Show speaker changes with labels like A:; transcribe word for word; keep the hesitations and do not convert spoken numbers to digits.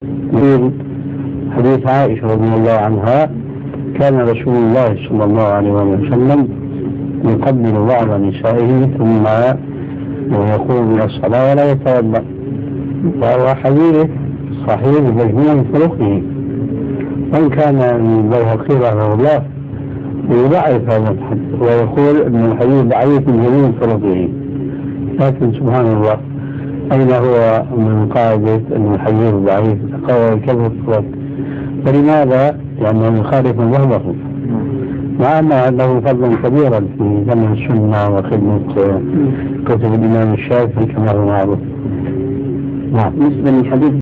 A: في حديث عائشة رضي الله عنها كان رسول الله صلى الله عليه وسلم يقبل بعض نسائه ثم يقوم من الصلاة ولا يتوضأ، وهو حديث صحيح بمجموع طرقه، وإن كان البيهقي رحمه الله يضعف هذا الحديث ويقول أن الحديث ضعيف من جميع طرقه، لكن سبحان الله أين هو من قاعدة أن الحديث ضعيف تقوى كذا الطرق؟ ولماذا؟ لأنه يخالف مذهبه، مع أن له فضلا كبيرا في جمع السنة وخدمة كتب الإمام الشافعي كما هو معروف.
B: نعم. بالنسبة للحديث